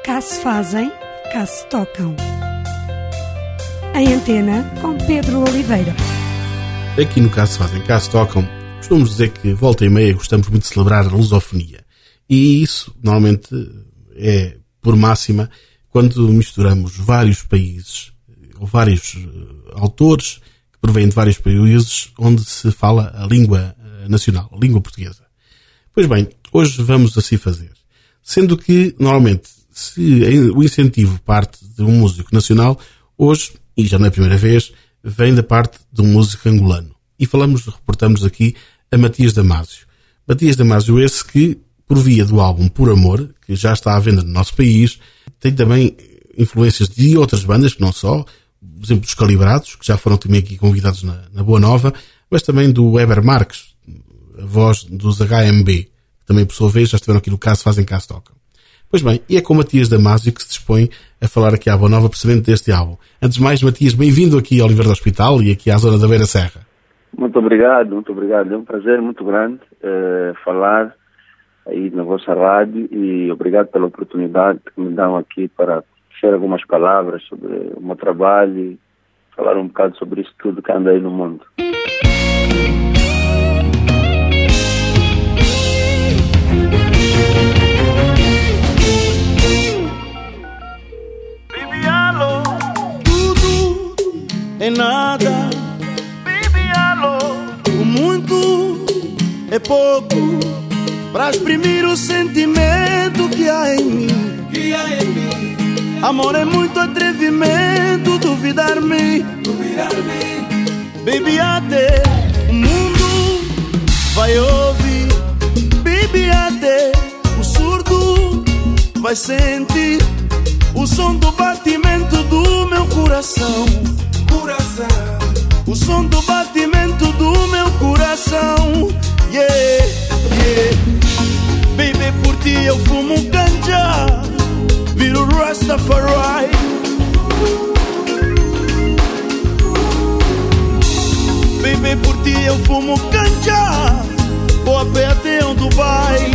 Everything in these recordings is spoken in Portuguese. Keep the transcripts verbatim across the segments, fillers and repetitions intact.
Cá se fazem, cá se tocam. Em Antena, com Pedro Oliveira. Aqui no Cá se fazem, cá se tocam, costumamos dizer que volta e meia gostamos muito de celebrar a lusofonia. E isso, normalmente, é por máxima quando misturamos vários países, ou vários autores que provêm de vários países onde se fala a língua nacional, a língua portuguesa. Pois bem, hoje vamos assim fazer. Sendo que, normalmente, se o incentivo parte de um músico nacional, hoje, e já não é a primeira vez, vem da parte de um músico angolano. E falamos, reportamos aqui a Matias Damasio. Matias Damasio esse que, por via do álbum Por Amor, que já está à venda no nosso país, tem também influências de outras bandas, que não só, por exemplo, dos Calibrados, que já foram também aqui convidados na, na Boa Nova, mas também do Weber Marques, a voz dos H M B, que também, por sua vez, já estiveram aqui no Cá se fazem, cá se tocam. Pois bem, e é com Matias Damasio que se dispõe a falar aqui à Boa Nova precisamente deste álbum. Antes de mais, Matias, bem-vindo aqui ao Oliveira do Hospital e aqui à zona da Beira Serra. Muito obrigado, muito obrigado. É um prazer muito grande uh, falar aí na vossa rádio e obrigado pela oportunidade que me dão aqui para dizer algumas palavras sobre o meu trabalho e falar um bocado sobre isso tudo que anda aí no mundo. É nada, baby, alô. O muito é pouco para exprimir o sentimento que há em mim. Que há em mim. Amor é muito atrevimento, duvidar-me, duvidar-me. Baby, até o mundo vai ouvir. Baby, até o surdo vai sentir o som do batimento do meu coração. O som do batimento do meu coração. Yeah, yeah. Baby, por ti eu fumo ganja, viro Rastafari. Baby, por ti eu fumo ganja, vou a pé até onde vai.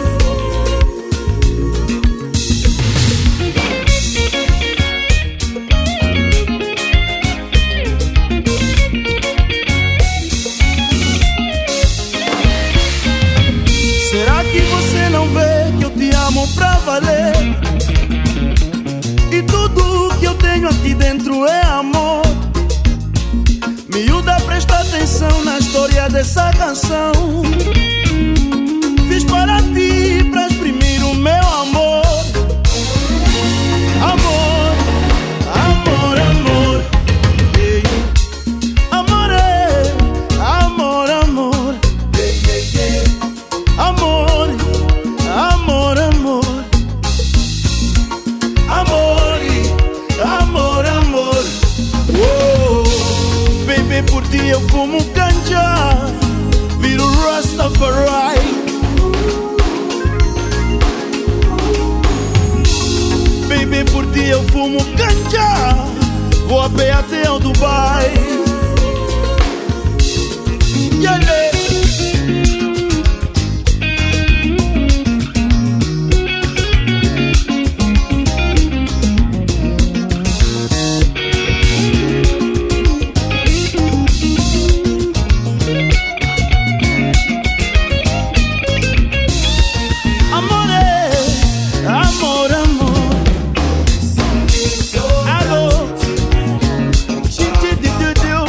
Pra valer. E tudo que eu tenho aqui dentro é amor. Miúda, presta atenção na história dessa canção. Fiz para ti, pra exprimir o meu amor. Amor, amor, amor. Yeah. Amor é, amor, amor. Yeah, yeah, yeah. Amor, amor, amor. Amor, amor, amor. Oh, baby, por ti eu fumo ganja, viro Rastafari. Baby, por ti eu fumo ganja, vou a pé até ao Dubai. Yeah, yeah. Do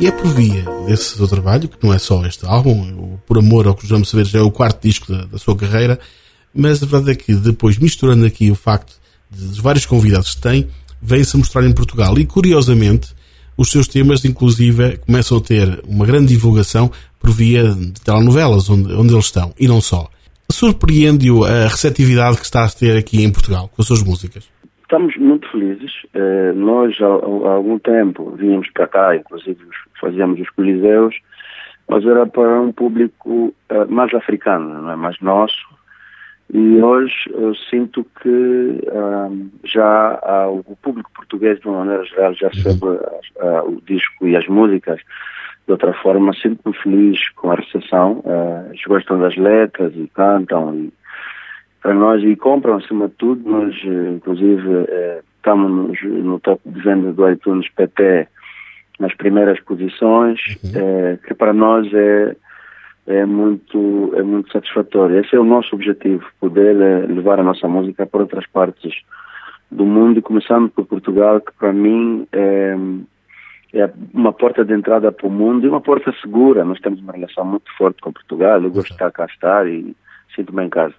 E é por via desse seu trabalho, que não é só este álbum, o Por Amor ao que vamos saber já é o quarto disco da, da sua carreira, mas a verdade é que depois, misturando aqui o facto de, de vários convidados que tem, veio-se a mostrar em Portugal. E curiosamente, os seus temas, inclusive, começam a ter uma grande divulgação por via de telenovelas onde, onde eles estão, e não só. Surpreende-o a receptividade que está a ter aqui em Portugal com as suas músicas? Estamos muito felizes. Uh, nós, há, há algum tempo, vínhamos para cá, inclusive fazíamos os coliseus, mas era para um público uh, mais africano, não é? Mais nosso. E hoje eu sinto que uh, já uh, o público português, de uma maneira geral, já recebe uh, uh, o disco e as músicas de outra forma. Sinto-me feliz com a recepção. Uh, eles gostam das letras e cantam e para nós, e compram acima de tudo. Nós, inclusive, eh, estamos no top de venda do iTunes P T nas primeiras posições, uhum. eh, que para nós é, é, muito, é muito satisfatório. Esse é o nosso objetivo, poder eh, levar a nossa música para outras partes do mundo, começando por Portugal, que para mim é, é uma porta de entrada para o mundo e uma porta segura. Nós temos uma relação muito forte com Portugal, eu gosto de estar cá estar e sinto-me em casa.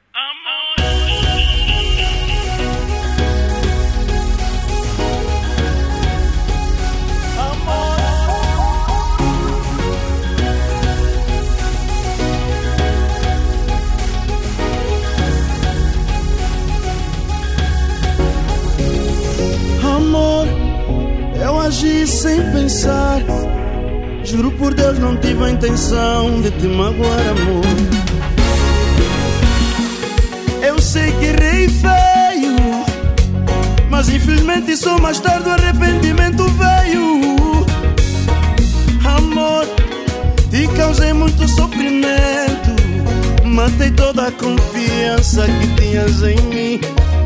Amor, eu agi sem pensar. Juro por Deus, não tive a intenção de te magoar, amor. Eu sei que errei feio, mas infelizmente só mais tarde o arrependimento veio. Amor, te causei muito sofrimento, matei toda a confiança que tinhas em mim.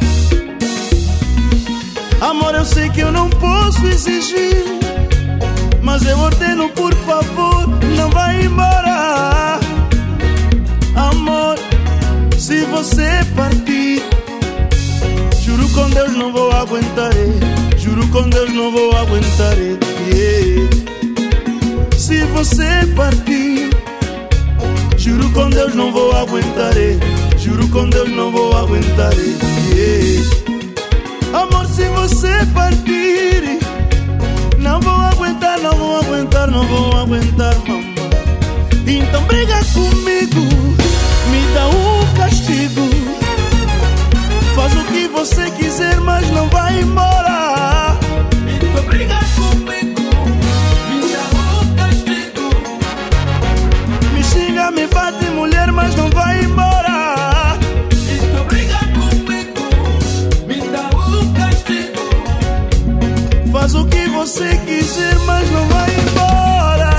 Amor, eu sei que eu não posso exigir, mas eu ordeno, por favor, não vá embora. Amor, se você partir, juro com Deus não vou aguentar, juro com Deus não vou aguentar, yeah. Se você partir, juro com Deus não vou aguentar, juro com Deus não vou aguentar, yeah. Amor, se você partir, não vou aguentar, não vou aguentar, não vou aguentar, mamãe. Então briga comigo, me dá um castigo. Faz o que você quiser, mas não vai embora. Então briga comigo, me dá um castigo. Me xinga, me bate, mulher, mas não vai embora. Então briga comigo, me dá um castigo. Faz o que você quiser, mas não vai embora.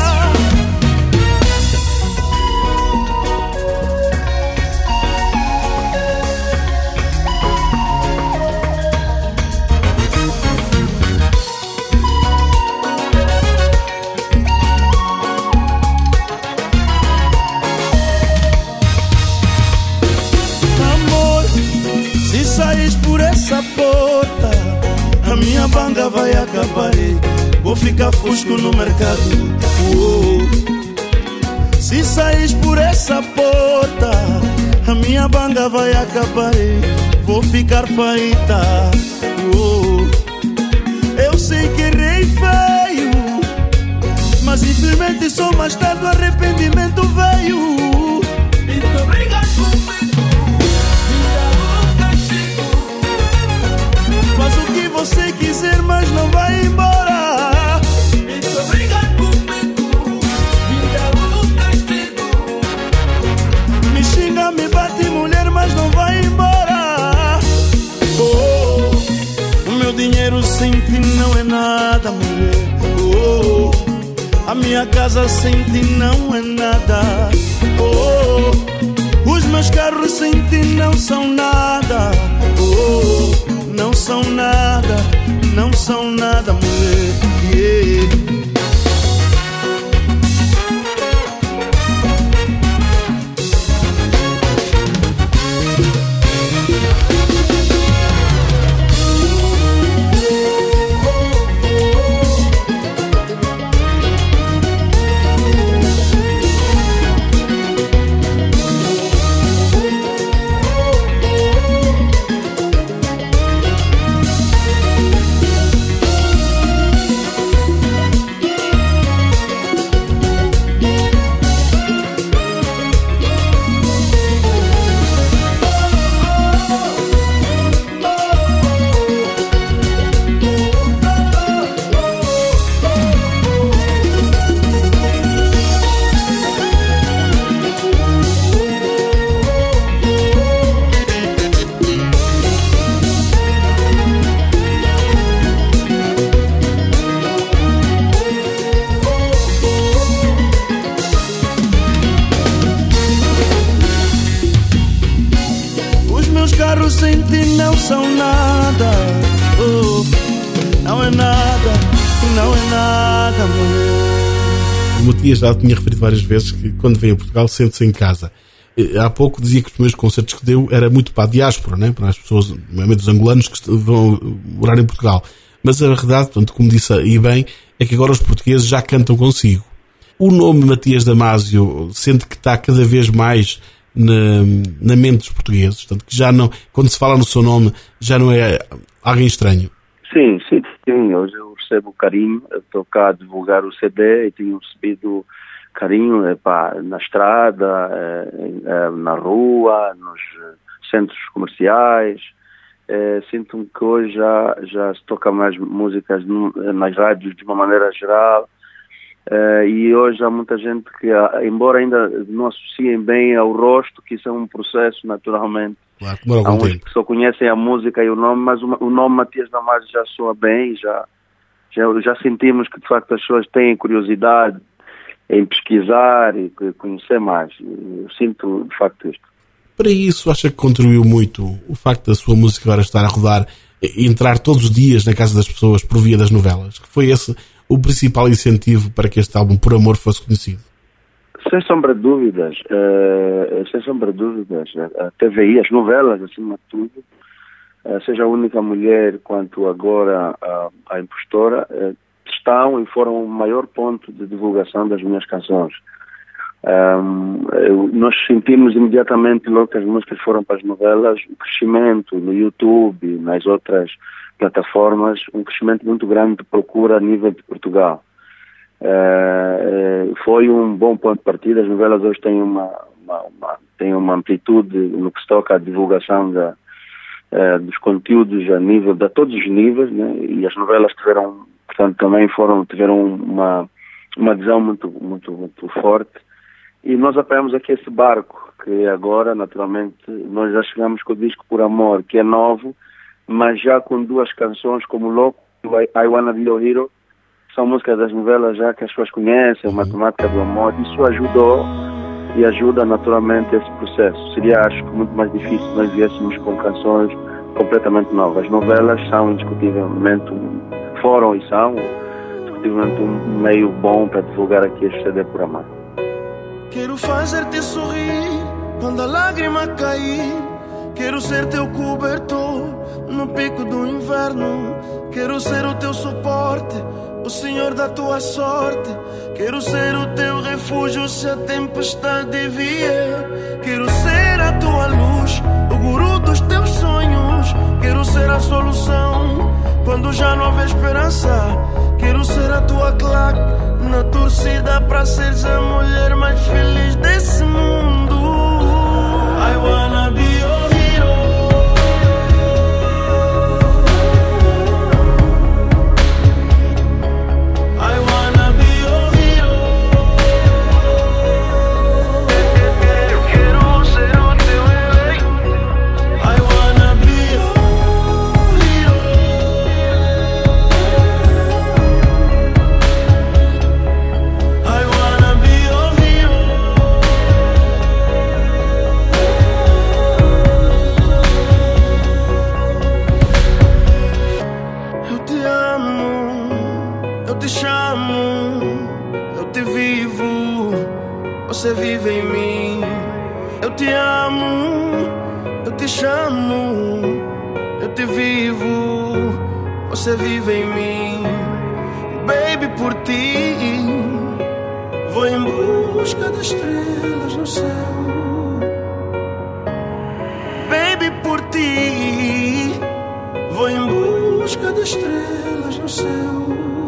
Amor, se saís por essa porta, a minha banda vai acabar, vou ficar fusco no mercado. Oh. Se saís por essa porta, a minha banda vai acabar, vou ficar faita. Oh. Eu sei que errei feio, mas infelizmente só mais tarde o arrependimento veio. Então briga comigo, me dá um castigo. Faz o que você quiser, mas não vai embora. Então briga comigo, me dá um castigo. Me xinga, me bate, mulher, mas não vai embora. Oh, o meu dinheiro sem ti não é nada, mulher. Oh, a minha casa sem ti não é nada. Oh, os meus carros sem ti não são nada. Oh, não são nada, não são nada, mulher, yeah. única mulher. O Matias já tinha referido várias vezes que quando vem a Portugal sente-se em casa. Há pouco dizia que os primeiros concertos que deu era muito para a diáspora, né? Para as pessoas, nomeadamente os angolanos, que vão morar em Portugal. Mas a verdade, portanto, como disse aí bem, é que agora os portugueses já cantam consigo. O nome Matias Damasio sente que está cada vez mais na, na mente dos portugueses, portanto, que já não, quando se fala no seu nome, já não é alguém estranho. Sim, sim, sim. Hoje eu recebo carinho. Eu estou cá a divulgar o C D e tenho recebido carinho epá, na estrada, eh, na rua, nos centros comerciais. Eh, Sinto-me que hoje já, já se toca mais músicas no, nas rádios de uma maneira geral. Eh, e hoje há muita gente que, embora ainda não associem bem ao rosto, que isso é um processo naturalmente. Claro, demora há algum uns tempo. que só conhecem a música e o nome, mas o, o nome Matias Damasio já soa bem, já, já, já sentimos que de facto as pessoas têm curiosidade em pesquisar e conhecer mais. Eu sinto de facto isto. Para isso, acha que contribuiu muito o facto da sua música agora estar a rodar e entrar todos os dias na casa das pessoas por via das novelas? Que foi esse o principal incentivo para que este álbum, Por Amor, fosse conhecido? Sem sombra de dúvidas, uh, sem sombra de dúvidas, a T V I, as novelas, acima de tudo, uh, seja a única mulher quanto agora a, a impostora, uh, estão e foram o maior ponto de divulgação das minhas canções. Um, eu, nós sentimos imediatamente, logo que as músicas foram para as novelas, um crescimento no YouTube e nas outras plataformas, um crescimento muito grande de procura a nível de Portugal. Uh, foi um bom ponto de partida. As novelas hoje têm uma, uma, uma, têm uma amplitude no que se toca à divulgação da, uh, dos conteúdos a nível, de todos os níveis, né? E as novelas tiveram, portanto, também foram, tiveram uma, uma adesão muito, muito, muito forte. E nós apoiamos aqui esse barco, que agora, naturalmente, nós já chegamos com o disco Por Amor, que é novo, mas já com duas canções como Louco e I Wanna Be Your Hero, são músicas das novelas já que as pessoas conhecem, Matemática do Amor. Isso ajudou e ajuda naturalmente esse processo. Seria, acho que, muito mais difícil se nós viéssemos com canções completamente novas. As novelas são indiscutivelmente, foram e são, indiscutivelmente um meio bom para divulgar aqui este C D Por Amor. Quero fazer-te sorrir quando a lágrima cair. Quero ser teu cobertor no pico do inverno. Quero ser o teu suporte, o senhor da tua sorte. Quero ser o teu refúgio se a tempestade vier. Quero ser a tua luz, o guru dos teus sonhos. Quero ser a solução quando já não houver esperança. Quero ser a tua claque na torcida para seres a mulher mais feliz desse mundo. I wanna be your hero. I wanna be your hero. Eu quero ser o teu herói. I wanna be your hero. I wanna be your hero. Eu te amo, eu te chamo, eu te vivo, você vive em mim. Eu te amo, eu te chamo, eu te vivo, você vive em mim. Baby, por ti vou em busca das estrelas no céu. Baby, por ti vou em busca das estrelas no céu.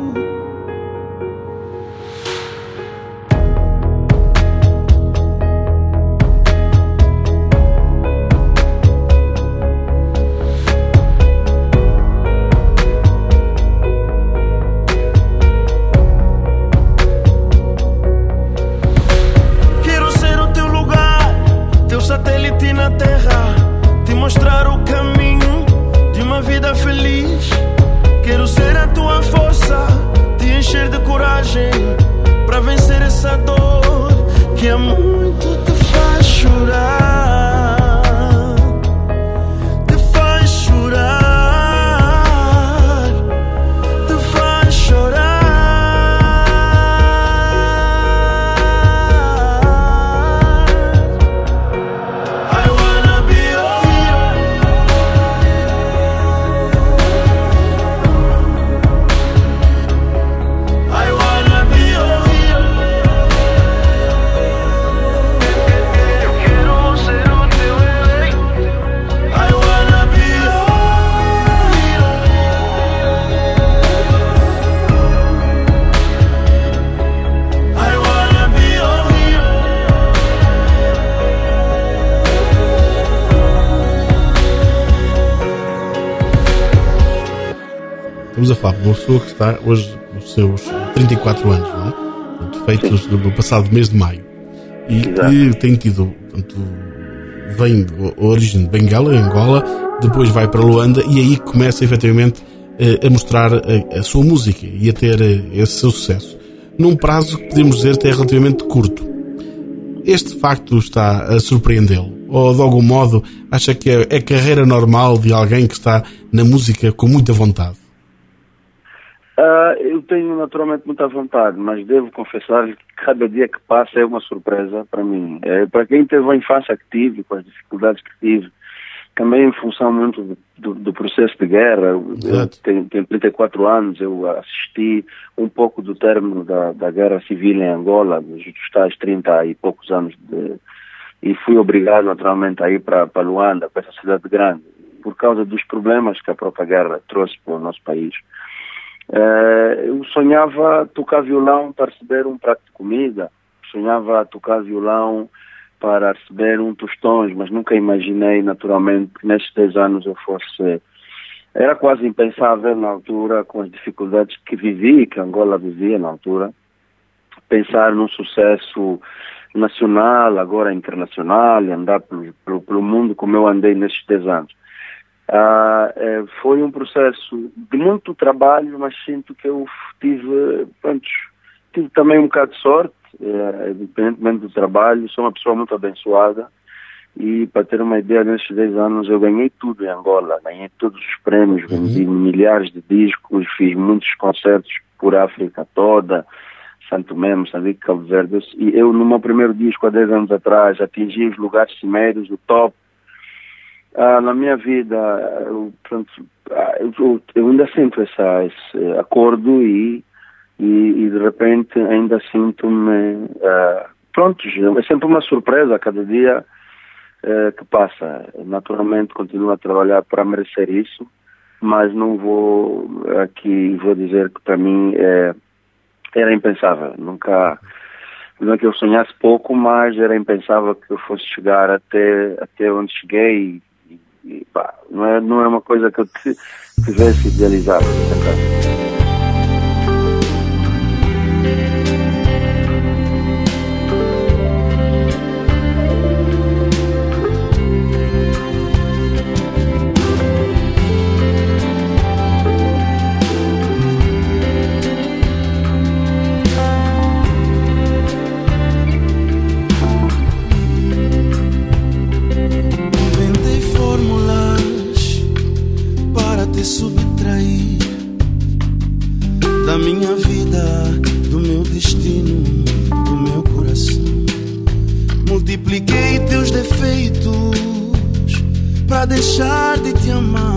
Quero ser o teu lugar, teu satélite na terra, te mostrar o caminho de uma vida feliz. Quero ser a tua força, estamos a falar de uma pessoa que está hoje com os seus trinta e quatro anos, não é? Portanto, feitos no passado mês de maio. E Exato. que tem tido, portanto, vem a origem de Benguela, Angola, depois vai para Luanda e aí começa efetivamente a mostrar a, a sua música e a ter esse seu sucesso. Num prazo que podemos dizer que é relativamente curto. Este facto está a surpreendê-lo? Ou, de algum modo, acha que é a carreira normal de alguém que está na música com muita vontade? Uh, eu tenho naturalmente muita vontade, mas devo confessar que cada dia que passa é uma surpresa para mim. É, para quem teve a infância que tive, com as dificuldades que tive, também em função muito do, do, do processo de guerra. Eu, eu tenho, tenho trinta e quatro anos, eu assisti um pouco do término da, da guerra civil em Angola, dos tais trinta e poucos anos, de, e fui obrigado naturalmente a ir para Luanda, para essa cidade grande, por causa dos problemas que a própria guerra trouxe para o nosso país. Uh, eu sonhava tocar violão para receber um prato de comida, sonhava tocar violão para receber um tostões, mas nunca imaginei naturalmente que nestes dez anos eu fosse... Era quase impensável na altura, com as dificuldades que vivi, que Angola vivia na altura, pensar num sucesso nacional, agora internacional, e andar pelo, pelo, pelo mundo como eu andei nestes dez anos. Ah, é, foi um processo de muito trabalho, mas sinto que eu tive, pronto, tive também um bocado de sorte, é, independentemente do trabalho. Sou uma pessoa muito abençoada e, para ter uma ideia, nesses dez anos eu ganhei tudo em Angola, ganhei todos os prêmios, vendi uhum. milhares de discos, fiz muitos concertos por África toda, Santo Tomé, Moçambique, Cabo Verde, e eu no meu primeiro disco há dez anos atrás atingi os lugares cimeiros, o top. Ah, na minha vida, eu, pronto, eu, eu ainda sinto essa, esse acordo e, e, e de repente ainda sinto-me, ah, pronto, é sempre uma surpresa a cada dia ah, que passa. Naturalmente continuo a trabalhar para merecer isso, mas não vou aqui, vou dizer que para mim é, era impensável. Nunca, não é que eu sonhasse pouco, mas era impensável que eu fosse chegar até, até onde cheguei. E, pá, não, é, não é uma coisa que eu tivesse idealizado. Subtrair da minha vida, do meu destino, do meu coração. Multipliquei teus defeitos pra deixar de te amar.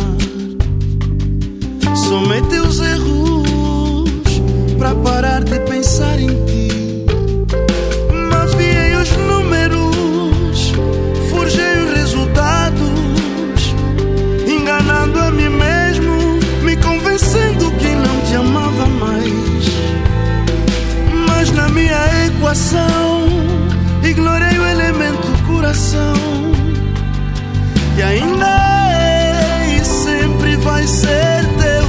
Somei teus erros pra parar de pensar em ti. Mafiei os números, forjei os resultados, enganando a mim mesmo, me convencendo que não te amava mais. Mas na minha equação ignorei o elemento coração, e ainda é e sempre vai ser teu.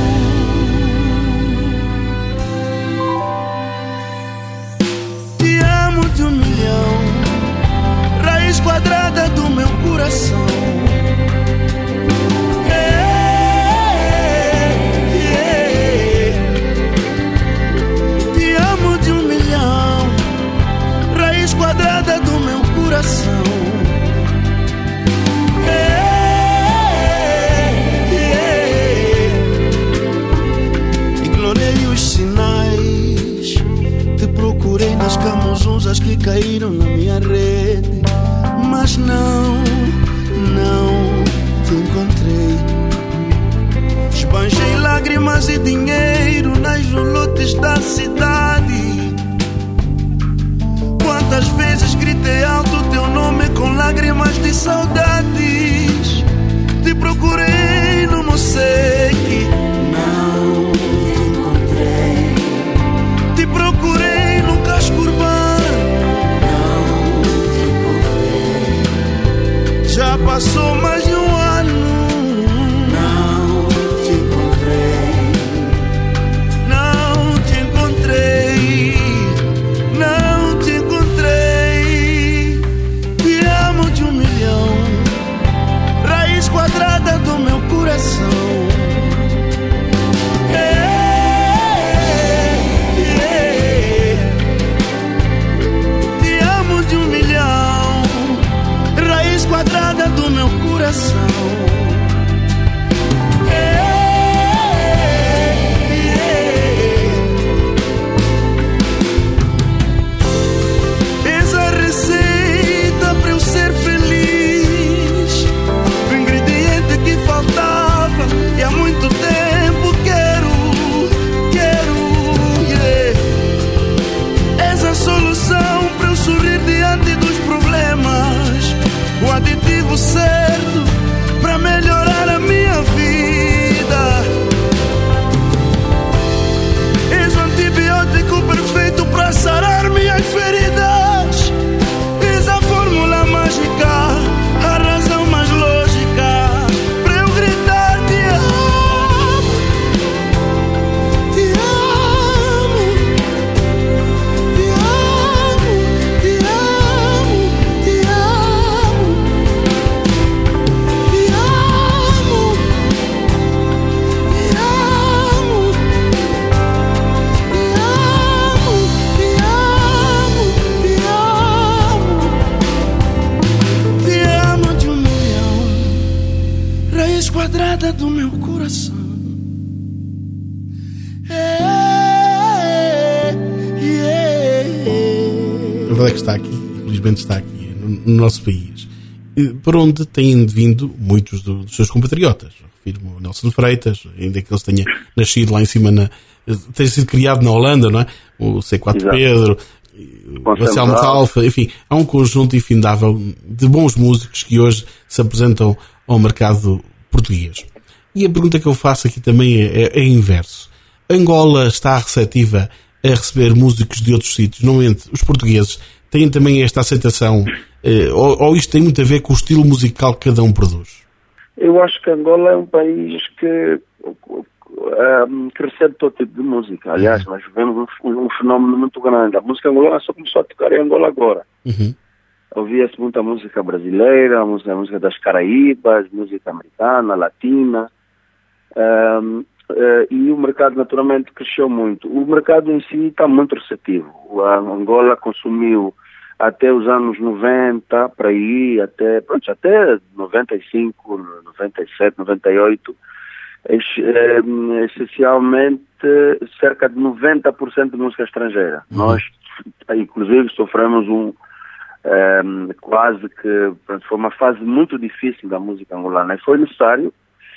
Te amo de um milhão, raiz quadrada do meu coração. Quadrada do meu coração. Hey, hey. Ignorei os sinais, te procurei nas camuzunzas que caíram na minha rede, mas não, não te encontrei. Esbanjei lágrimas e dinheiro nas volutas da cidade. Quantas vezes gritei alto teu nome com lágrimas de saudades. Te procurei no Moseque, não te encontrei. Te procurei no Casco Urbano, não te encontrei. Já passou mais de um ano, não te encontrei. coração. E há muito tempo quero, quero, yeah. És a solução para eu sorrir diante dos problemas, o aditivo certo para melhorar a minha vida. És o antibiótico perfeito para sarar minhas feridas. És a fórmula mágica, a razão mais lógica para eu gritar. Quadrada do meu coração. É, yeah. A verdade é que está aqui, infelizmente está aqui no, no nosso país, por onde têm vindo muitos do, dos seus compatriotas. Refiro-me ao Nelson Freitas, ainda que ele tenha nascido lá em cima, na, tenha sido criado na Holanda, não é? O C quatro Exato. Pedro, o Anselmo Ralph, enfim, há um conjunto infindável de bons músicos que hoje se apresentam ao mercado português. E a pergunta que eu faço aqui também é, é, é inverso. Angola está receptiva a receber músicos de outros sítios? Normalmente os portugueses têm também esta aceitação, eh, ou, ou isto tem muito a ver com o estilo musical que cada um produz? Eu acho que Angola é um país que, um, que recebe todo tipo de música. Aliás, nós vemos um, um fenómeno muito grande. A música angolana só começou a tocar em Angola agora. Uhum. Ouvia-se muita música brasileira, a música, a música das Caraíbas, música americana, latina, um, uh, e o mercado naturalmente cresceu muito. O mercado em si está muito receptivo. A Angola consumiu até os anos noventa, para aí, até, pronto, até noventa e cinco, noventa e sete, noventa e oito, essencialmente cerca de noventa por cento de música estrangeira. Uhum. Nós, inclusive, sofremos um Um, quase que foi uma fase muito difícil da música angolana e foi necessário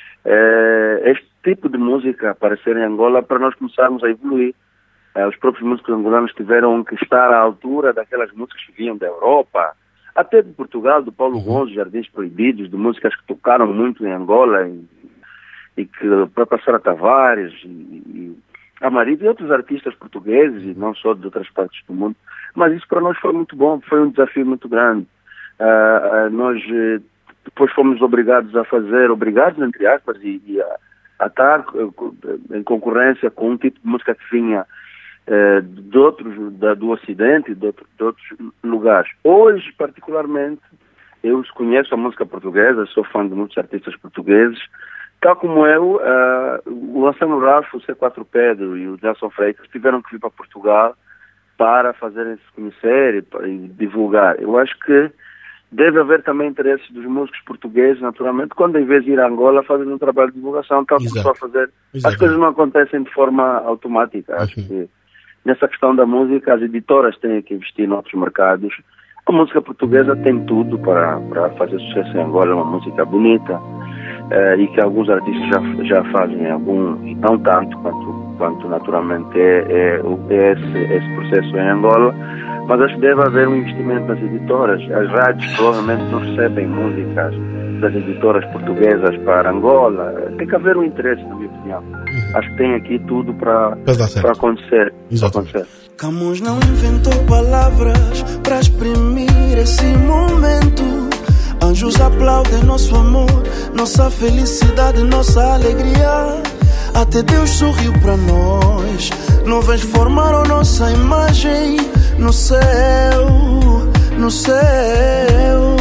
uh, este tipo de música aparecer em Angola para nós começarmos a evoluir. Uh, os próprios músicos angolanos tiveram que estar à altura daquelas músicas que vinham da Europa, até de Portugal, do Paulo Gonzo, Jardins Proibidos, de músicas que tocaram muito em Angola e, e que para passar a Tavares e, e a Marido e outros artistas portugueses e não só de outras partes do mundo. Mas isso para nós foi muito bom, foi um desafio muito grande. Uh, uh, nós uh, depois fomos obrigados a fazer, obrigados entre aspas, e, e a, a estar uh, em concorrência com um tipo de música que vinha uh, de outros, da, do Ocidente e de, outro, de outros lugares. Hoje, particularmente, eu conheço a música portuguesa, sou fã de muitos artistas portugueses, tal como eu, uh, o Anselmo Ralph, o C quatro Pedro e o Nelson Freitas tiveram que vir para Portugal para fazerem-se conhecer e, para, e divulgar. Eu acho que deve haver também interesse dos músicos portugueses, naturalmente, quando em vez de ir a Angola fazem um trabalho de divulgação, tal como só fazer. Exato. As coisas não acontecem de forma automática. Uhum. Acho que nessa questão da música, as editoras têm que investir em outros mercados. A música portuguesa tem tudo para, para fazer sucesso em Angola, é uma música bonita. Uh, e que alguns artistas já, já fazem algum, e não tanto quanto, quanto naturalmente é, é, é esse, esse processo em Angola, mas acho que deve haver um investimento nas editoras. As rádios provavelmente não recebem músicas das editoras portuguesas para Angola. Tem que haver um interesse, na minha opinião. Acho que tem aqui tudo para, para acontecer. acontecer. Camões não inventou palavras para exprimir esse momento. Anjos aplaudem nosso amor, nossa felicidade, nossa alegria. Até Deus sorriu para nós. Nuvens formaram nossa imagem no céu, no céu.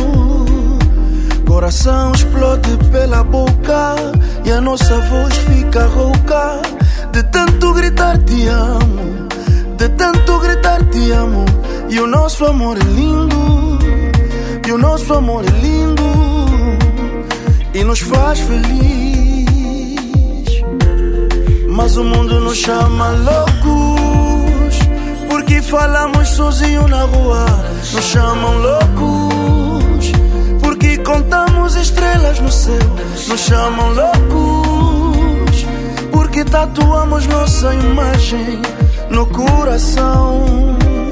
Coração explode pela boca e a nossa voz fica rouca. De tanto gritar te amo, de tanto gritar te amo. E o nosso amor é lindo, e o nosso amor é lindo. e nos faz feliz. Mas o mundo nos chama loucos, porque falamos sozinho na rua. Nos chamam loucos, porque contamos estrelas no céu. Nos chamam loucos, porque tatuamos nossa imagem no coração.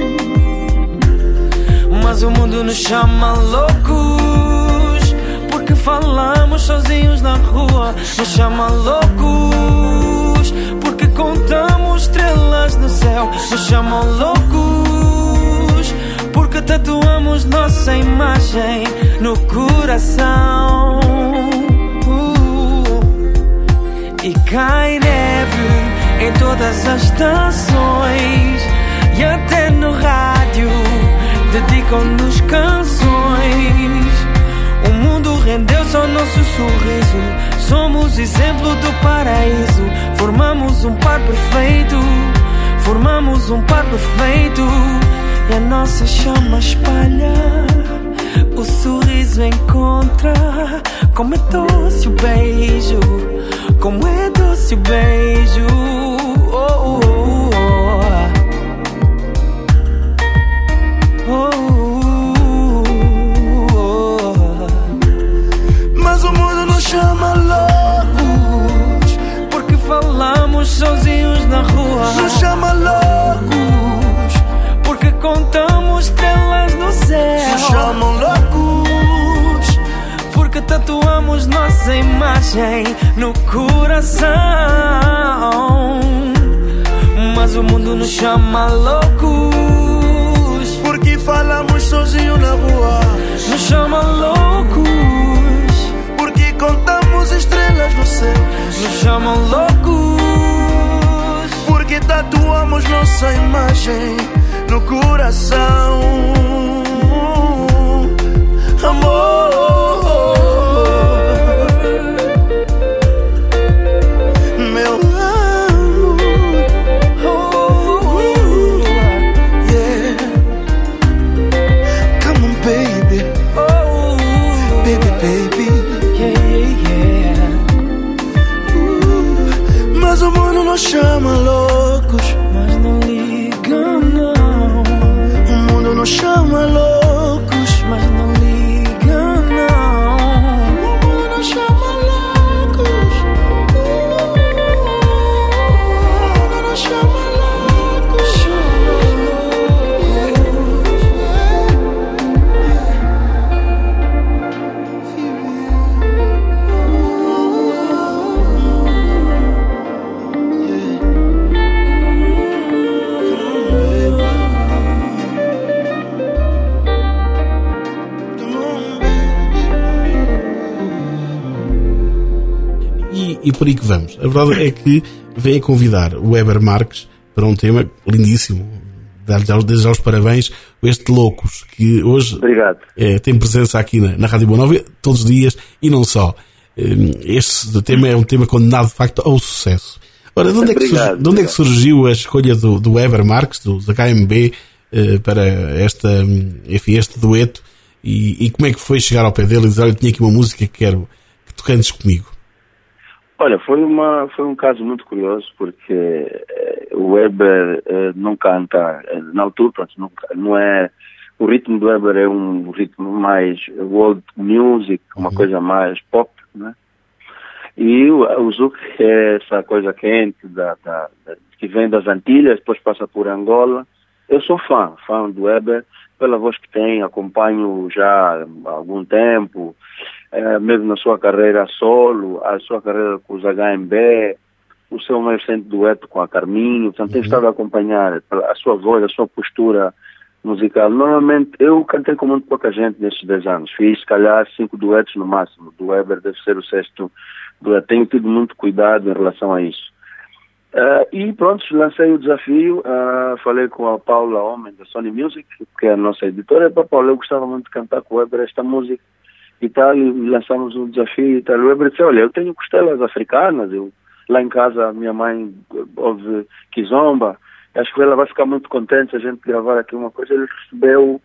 Mas o mundo nos chama loucos, porque falamos sozinhos na rua. Nos chama loucos, porque contamos estrelas no céu. Nos chamam loucos, porque tatuamos nossa imagem no coração. uh, E cai neve em todas as estações, e até no rádio dedicam-nos canções. O mundo rendeu-se ao nosso sorriso. Somos exemplo do paraíso. Formamos um par perfeito. Formamos um par perfeito. E a nossa chama espalha, o sorriso encontra. Como é doce o beijo, como é doce o beijo. Oh, oh, oh, oh. Mas o mundo nos chama loucos, porque falamos sozinhos na rua. Nos chama loucos, porque contamos estrelas no céu. Nos chamam loucos, porque tatuamos nossa imagem no coração. Mas o mundo nos chama loucos, porque falamos sozinho na rua. Nos chama loucos, porque contamos estrelas no céu. Nos chamam loucos, porque tatuamos nossa imagem no coração. Amor, meu amor. Oh, yeah. Come on, baby. Oh, baby, baby. Yeah, yeah. Uh, mas o mundo nos chama loucos, mas não liga não. O mundo nos chama loucos, mas não liga não. O mundo nos chama loucos. Uh, o mundo nos chama loucos. Chama E por aí que vamos. A verdade é que vem convidar o Weber Marques para um tema lindíssimo. Dar-lhe desde já os parabéns a este Loucos, que hoje é, tem presença aqui na, na Rádio Boa Nova todos os dias, e não só. Este tema é um tema condenado de facto ao sucesso. Ora, de onde, obrigado, é, que surgiu, de onde é que surgiu a escolha do, do Weber Marques, do, da K M B, eh, para esta, enfim, este dueto, e, e como é que foi chegar ao pé dele e dizer: olha, eu tinha aqui uma música que quero que tu cantes comigo? Olha, foi, uma, foi um caso muito curioso, porque eh, o Weber eh, não canta, eh, na altura, pronto, não, não é, o ritmo do Weber é um ritmo mais world music, uma uhum. coisa mais pop, né? E o, o Zouk é essa coisa quente da, da, da, que vem das Antilhas, depois passa por Angola. Eu sou fã, fã do Weber, pela voz que tem, acompanho já há algum tempo, é, mesmo na sua carreira solo, a sua carreira com os H M B, o seu mais recente dueto com a Carminho. Portanto, tenho estado a acompanhar a sua voz, a sua postura musical. Normalmente, eu cantei com muito pouca gente nestes dez anos. Fiz, se calhar, cinco duetos no máximo. Do Weber deve ser o sexto dueto. Tenho tido muito cuidado em relação a isso. Uh, e pronto, lancei o desafio, uh, falei com a Paula Homem da Sony Music, que é a nossa editora. Para Paula, eu gostava muito de cantar com o Weber esta música e tal, e lançamos um desafio e tal. O Weber disse: olha, eu tenho costelas africanas, eu, lá em casa a minha mãe ouve kizomba, acho que ela vai ficar muito contente se a gente gravar aqui uma coisa. Ele recebeu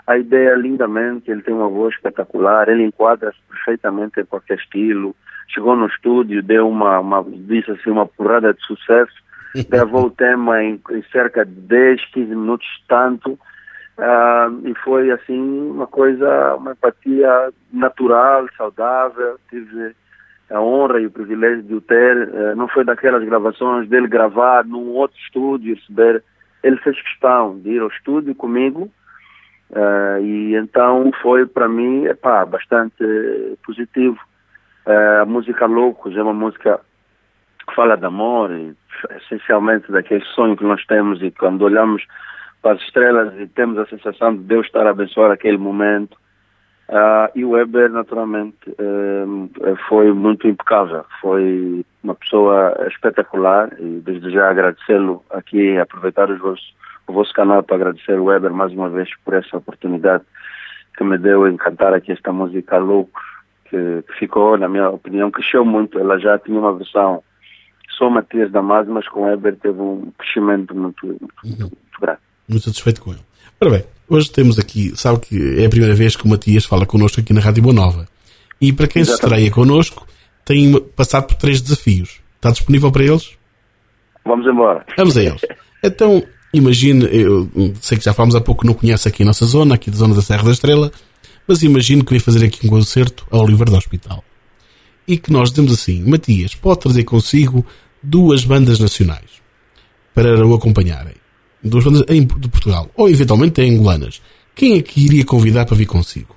a ideia lindamente, ele tem uma voz espetacular, ele enquadra-se perfeitamente em qualquer estilo. Chegou no estúdio, deu uma, uma disse assim, uma porrada de sucesso, gravou o tema em, em cerca de dez, quinze minutos, tanto, uh, e foi assim uma coisa, uma empatia natural, saudável. Tive a honra e o privilégio de o ter. Uh, não foi daquelas gravações dele gravar num outro estúdio, receber. Ele fez questão de ir ao estúdio comigo, uh, e então foi para mim, epá, bastante positivo. Uh, a música Loucos é uma música que fala de amor, e, essencialmente daquele sonho que nós temos, e quando olhamos para as estrelas e temos a sensação de Deus estar a abençoar aquele momento. Uh, e o Weber, naturalmente, uh, foi muito impecável, foi uma pessoa espetacular, e desde já agradecê-lo aqui, aproveitar os vossos, o vosso canal para agradecer o Weber mais uma vez por essa oportunidade que me deu em cantar aqui esta música Loucos, que, que ficou, na minha opinião, cresceu muito. Ela já tinha uma versão só Matias Damasio, mas com o Weber teve um crescimento muito, muito, muito, muito grande. Muito satisfeito com ele. Ora bem, hoje temos aqui, sabe que é a primeira vez que o Matias fala connosco aqui na Rádio Boa Nova. E para quem Exatamente. se estreia connosco, tem passado por três desafios. Está disponível para eles? Vamos embora. Vamos a eles. Então, imagine, eu sei que já falámos há pouco que não conhece aqui a nossa zona, aqui da zona da Serra da Estrela, mas imagine que vem fazer aqui um concerto ao Oliveira do Hospital. E que nós dizemos assim, Matias, pode trazer consigo duas bandas nacionais para o acompanharem. Duas bandas em, de Portugal, ou eventualmente em angolanas. Quem é que iria convidar para vir consigo?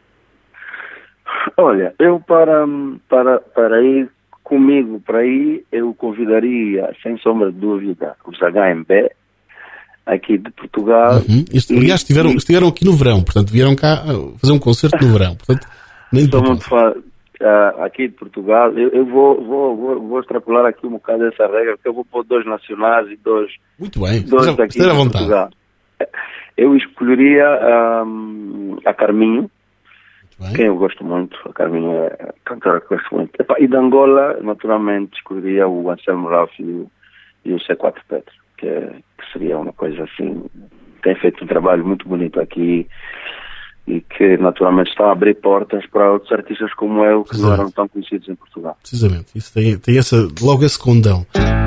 Olha, eu para, para, para ir comigo para ir, eu convidaria, sem sombra de dúvida, os H M B, aqui de Portugal. Uhum. Este, aliás, estiveram, e, estiveram aqui no verão, portanto, vieram cá fazer um concerto no verão. Portanto, nem sou muito fã, uh, aqui de Portugal. Eu, eu vou, vou, vou, vou extrapolar aqui um bocado essa regra, porque eu vou pôr dois nacionais e dois, muito bem. dois esteja, daqui de Portugal. Eu escolheria um, a Carminho, quem eu gosto muito. A Carminho é a cantora que eu gosto muito. E de Angola, naturalmente, escolheria o Anselmo Ralph e o, e o C quatro Petro, que, é, que seria uma coisa assim, tem feito um trabalho muito bonito aqui e que naturalmente está a abrir portas para outros artistas como eu, que não eram tão conhecidos em Portugal. Precisamente, isso tem, tem essa, logo esse condão.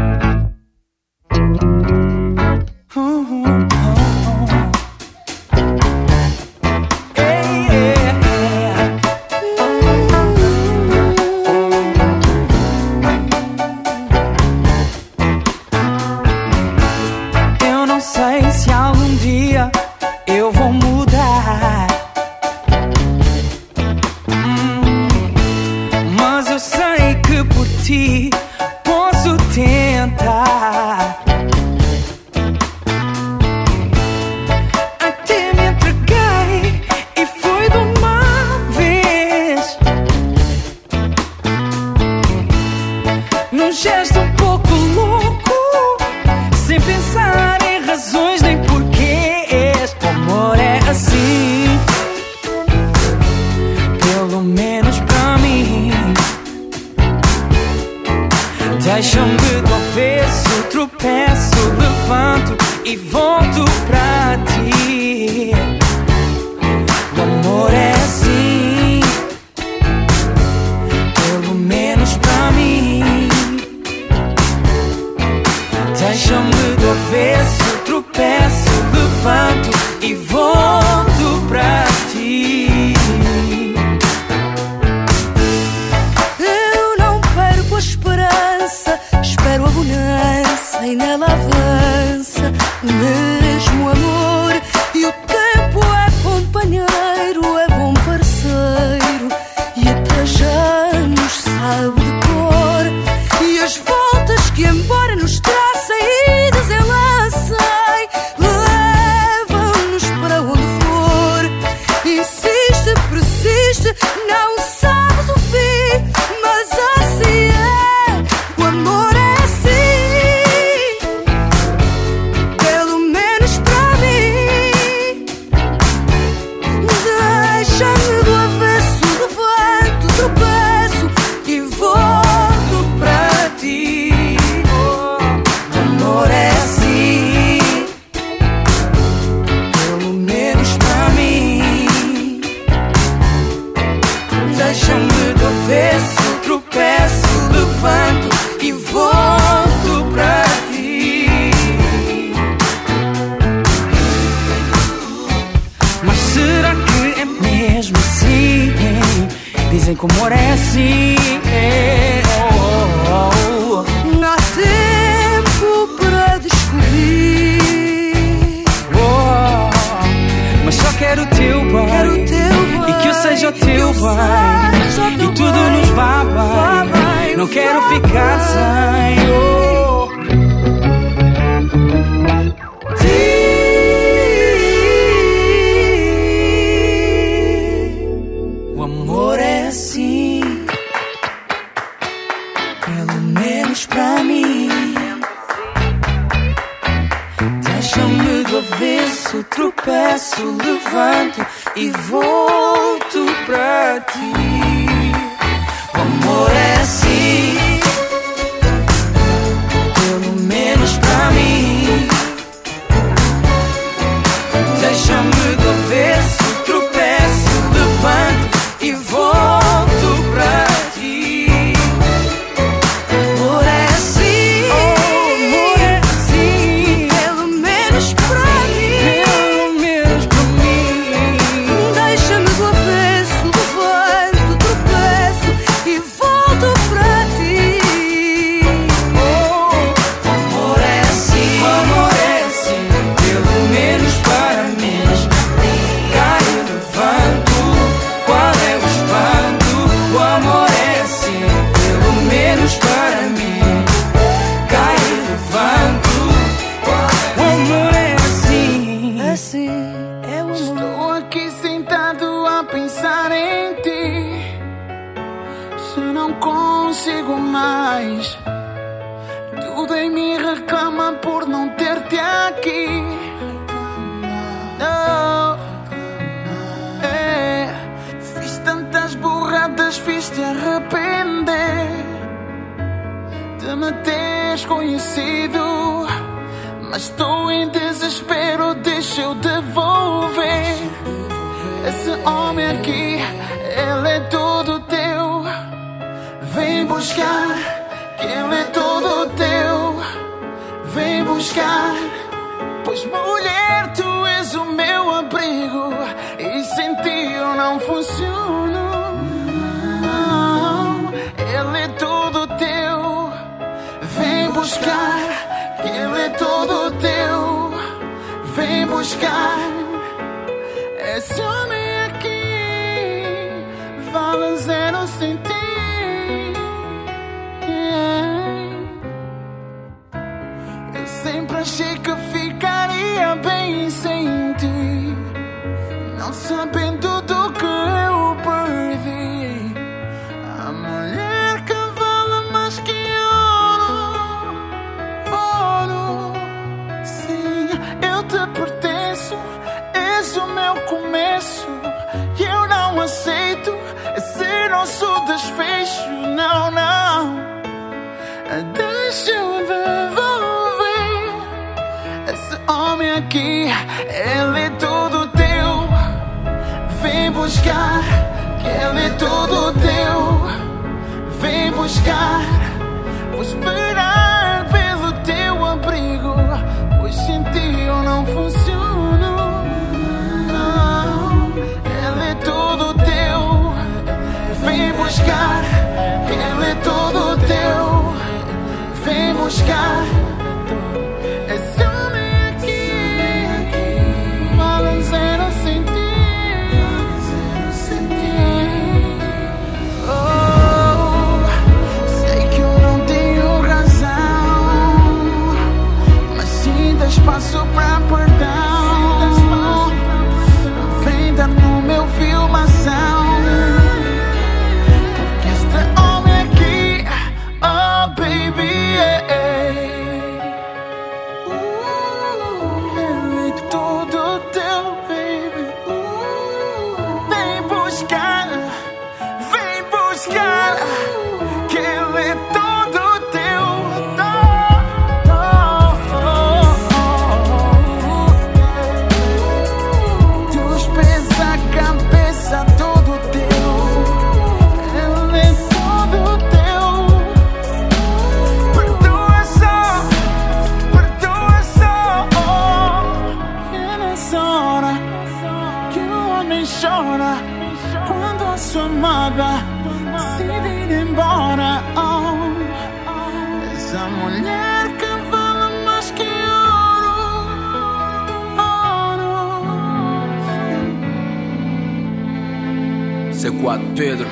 Deixa-me do avesso, tropeço, levanto e volto pra ti. O amor é assim, pelo menos pra mim. Deixa-me do avesso, tropeço, levanto e volto pra ti. Eu não perco a esperança, espero a bonança e nela avança o mesmo amor. E o tempo é companheiro, é bom parceiro e até já nos sabe de cor. E as voltas que embora nos tracem e desenlacem levam-nos para onde for. Insiste, persiste, não sabes o fim, mas assim é. O amor é assim, pelo menos que o amor é assim. É, oh, oh, oh. Não há tempo para descobrir. Oh, mas só quero o teu bem, Quero o teu bem, e que eu seja o teu bem, e tudo bem, nos vá bem. vá bem, Não quero vá ficar bem. sem. Oh. O amor é assim, pelo menos para mim. Deixa-me do avesso, tropeço, levanto e volto para ti. O amor é assim, pelo menos para mim. Deixa-me do avesso, tropeço, levanto e volto pra ti. Amor é assim, oh, amor é assim, Pelo menos para mim. pelo menos pra mim. Deixa-me do avesso, levanto, tropeço e volto para ti. Oh, amor é assim, amor é assim, pelo menos para mim. Caio, levanto, qual é o espanto? O amor é assim, pelo menos para mim. Caio, levanto, o amor é assim. Assim é o amor. Estou aqui sentado a pensar em ti. Se não consigo mais, tudo em mim reclama por não ter-te aqui. Não, é, fiz tantas burradas, fiz-te arrepender de me teres conhecido. Mas estou em desespero, deixa eu devolver. Esse homem aqui, ele é todo teu. Vem buscar, que ele é todo teu. Vem buscar, pois mulher, tu és o meu abrigo. E sem ti eu não funciono. Não, ele é todo teu. Vem buscar, que ele é todo teu. Vem buscar, esse homem aqui vale zero sem ti. Yeah. Eu sempre achei que ficaria bem sem ti, não sabendo do que eu perdi. A mulher que vale mais que ouro, ouro. Sim, eu te pertenço, és o meu começo. E eu não aceito esse nosso desfecho, não, não. Deixa eu devolver esse homem aqui, ele é todo teu. Vem buscar, que ele é todo teu. Vem buscar, vou esperar pelo teu abrigo, pois sem ti eu não funciono. Não, ele é todo teu. Vem buscar, que ele é todo teu. Vem buscar, esse homem aqui vale zero sem ti. Oh, sei que eu não tenho razão, mas sim dá espaço pra perdão. Vem dar no meu filmação, porque este homem aqui, oh baby, yeah. Uh, ele é todo teu, baby. Uh, vem buscar, vem buscar, que ele é todo teu. Oh, oh, oh, oh. Dos pés à cabeça, todo teu. Ele é todo teu. Perdoa só, perdoa só. E nessa hora que o homem chora, quando a sua amada embora. Oh, essa mulher que vale mais que ouro, ouro. C quatro Pedro.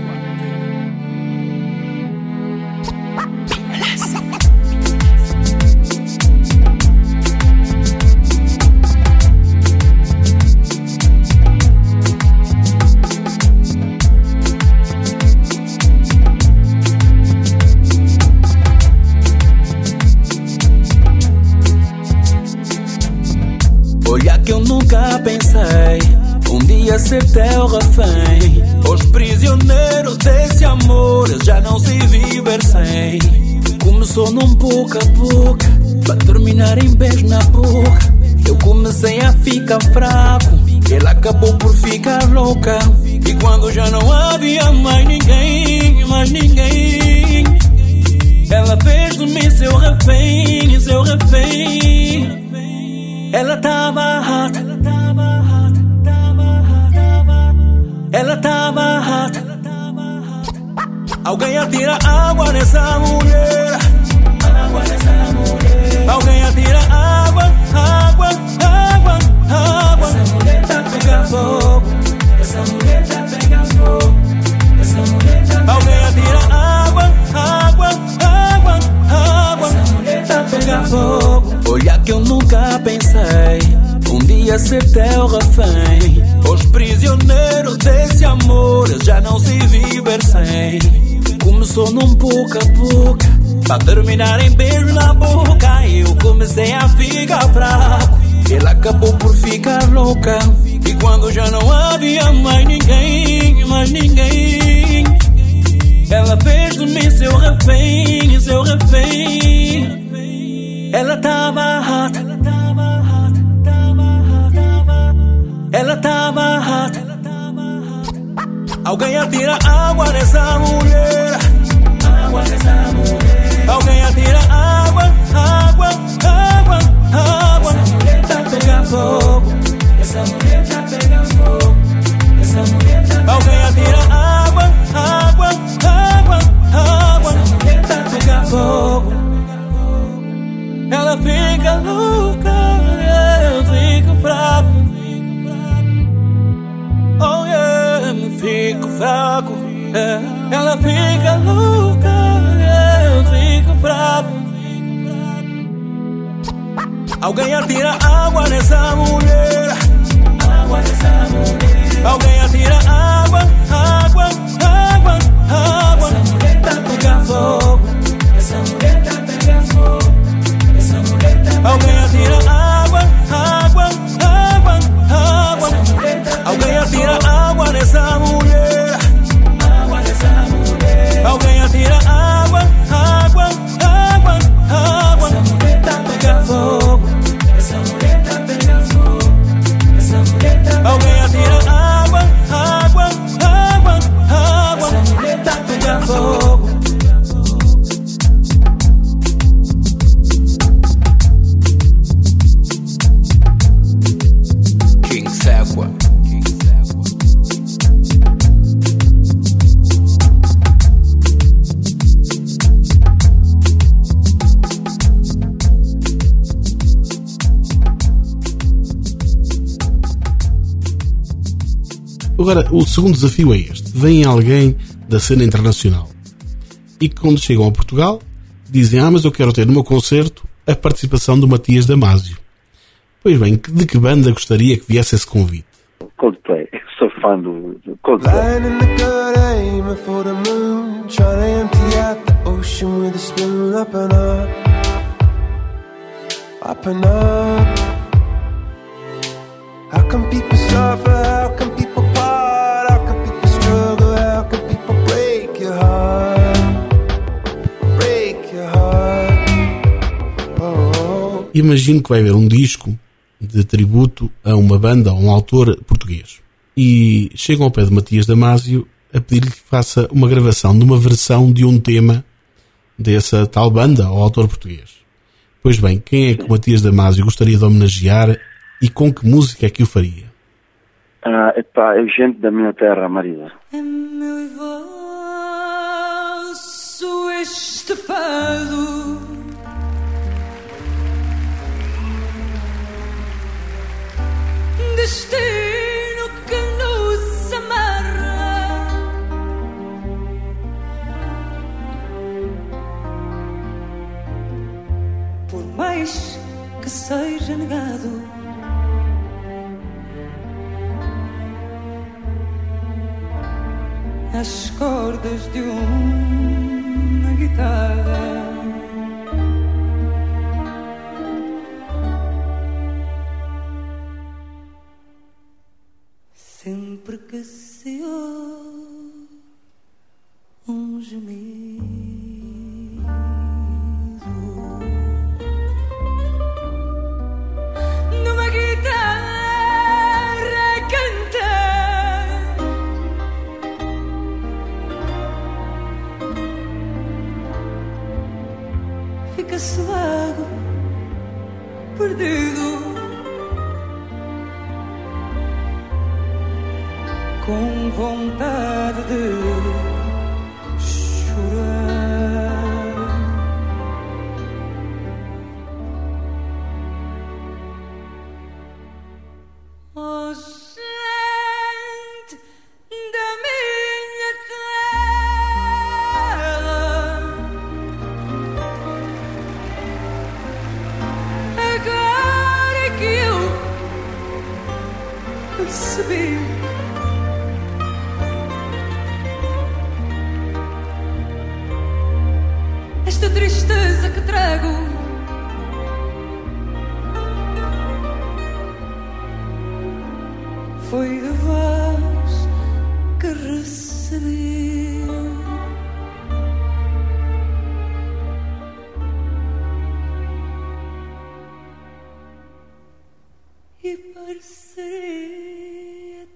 Olha que eu nunca pensei um dia ser teu refém. Os prisioneiros desse amor já não se viver sem. Começou num boca a boca, pra terminar em beijo na boca. Eu comecei a ficar fraco, ela acabou por ficar louca. E quando já não havia mais ninguém, mais ninguém, ela fez de mim seu refém, seu refém. Ela tava rata, ela tava rata. Alguém atira água nessa mulher, alguém atira água, água, água, água. Essa mulher tá pegando fogo, essa mulher tá pegando fogo, essa mulher tá pegando fogo. Alguém atira água, água, água, água. Essa mulher tá pegando fogo. Olha que eu nunca pensei um dia ser teu refém. Os prisioneiros desse amor já não se viver sem. Começou num boca a boca, pra terminar em beijo na boca. Eu comecei a ficar fraco, ela acabou por ficar louca. E quando já não havia mais ninguém, mais ninguém, ela fez de mim seu refém, seu refém. Ela tava rata, ela tava rata. Alguém atira água nessa mulher, alguém atira água, água, água, água. Essa mulher tá pegando fogo, essa mulher tá pegando fogo, essa mulher tá pegando fogo. Alguém atira água, água, água, água. Essa mulher tá pegando fogo. Ela fica louca, eu fico fraco. Oh yeah, eu fico fraco. Yeah. Ela fica louca, eu fico fraco. Alguém atira água nessa mulher, água nessa mulher. Alguém atira água, água, água, água. Essa mulher tá pegando fogo, essa mulher tá pegando fogo. Alguém atira água, água, água, água. Alguém atira água nessa mulher, água nessa mulher. Alguém atira água, água, água, água. Essa mulher tá pegando fogo, essa mulher tá pegando fogo, essa mulher tá pegando fogo. Alguém atira água, água, água, água. Essa mulher tá pegando fogo. Agora, o segundo desafio é este. Vem alguém da cena internacional e que quando chegam a Portugal dizem: ah, mas eu quero ter no meu concerto a participação do Matias Damasio. Pois bem, de que banda gostaria que viesse esse convite? Coldplay. Sou fã do Coldplay. Lying in the good aim for the moon, trying to empty out the ocean with a spoon. Up and up, up and up. How come people suffer? How come people part? How come people struggle? How come people break your heart? Break your heart. Oh. Imagino que vai haver um disco de tributo a uma banda ou um autor português e chegam ao pé de Matias Damasio a pedir-lhe que faça uma gravação de uma versão de um tema dessa tal banda ou autor português. Pois bem, quem é que o Matias Damasio gostaria de homenagear e com que música é que o faria? Ah, epá, é gente da minha terra, Marisa. É meu Ivan, este fado. Destino que nos amarra, por mais que seja negado, as cordas de uma guitarra. Sempre que se ouve um gemido, numa guitarra cantar, fica-se vago, perdido, com vontade de chorar. Oh, gente da minha terra, agora é que eu percebi esta tristeza que trago. Foi de vós que recebi. E pareceria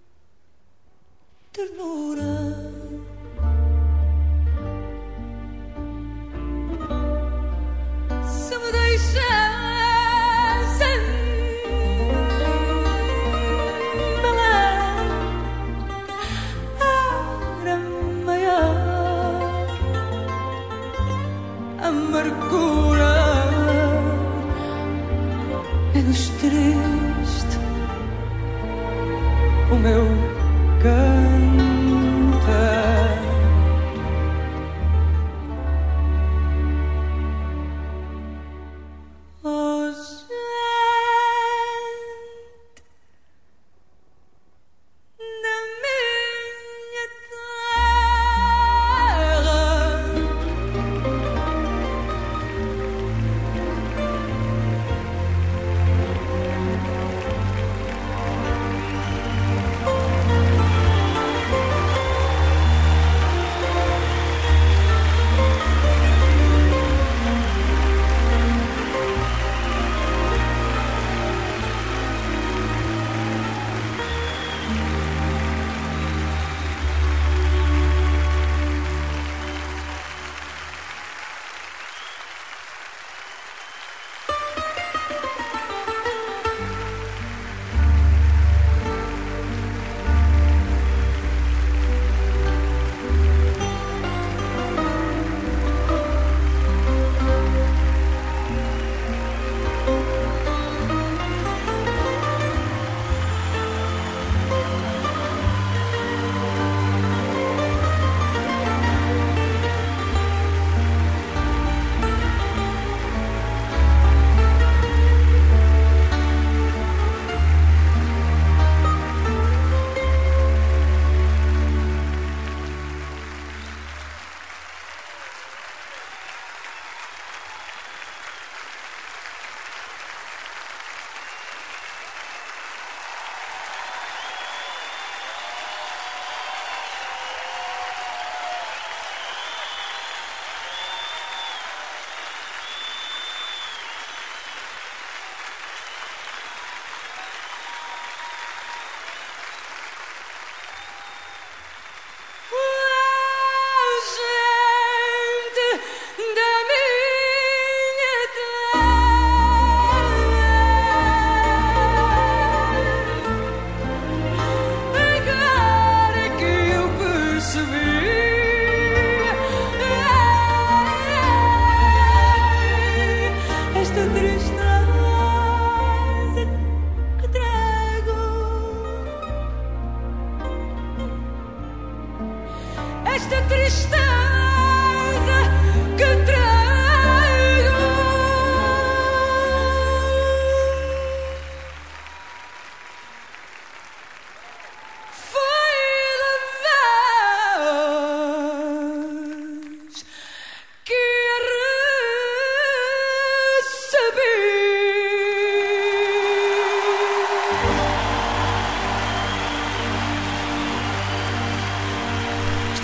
ternura. Se me deixassem balar, era maior amargura, menos triste o meu cantar. Oh, gente na minha terra,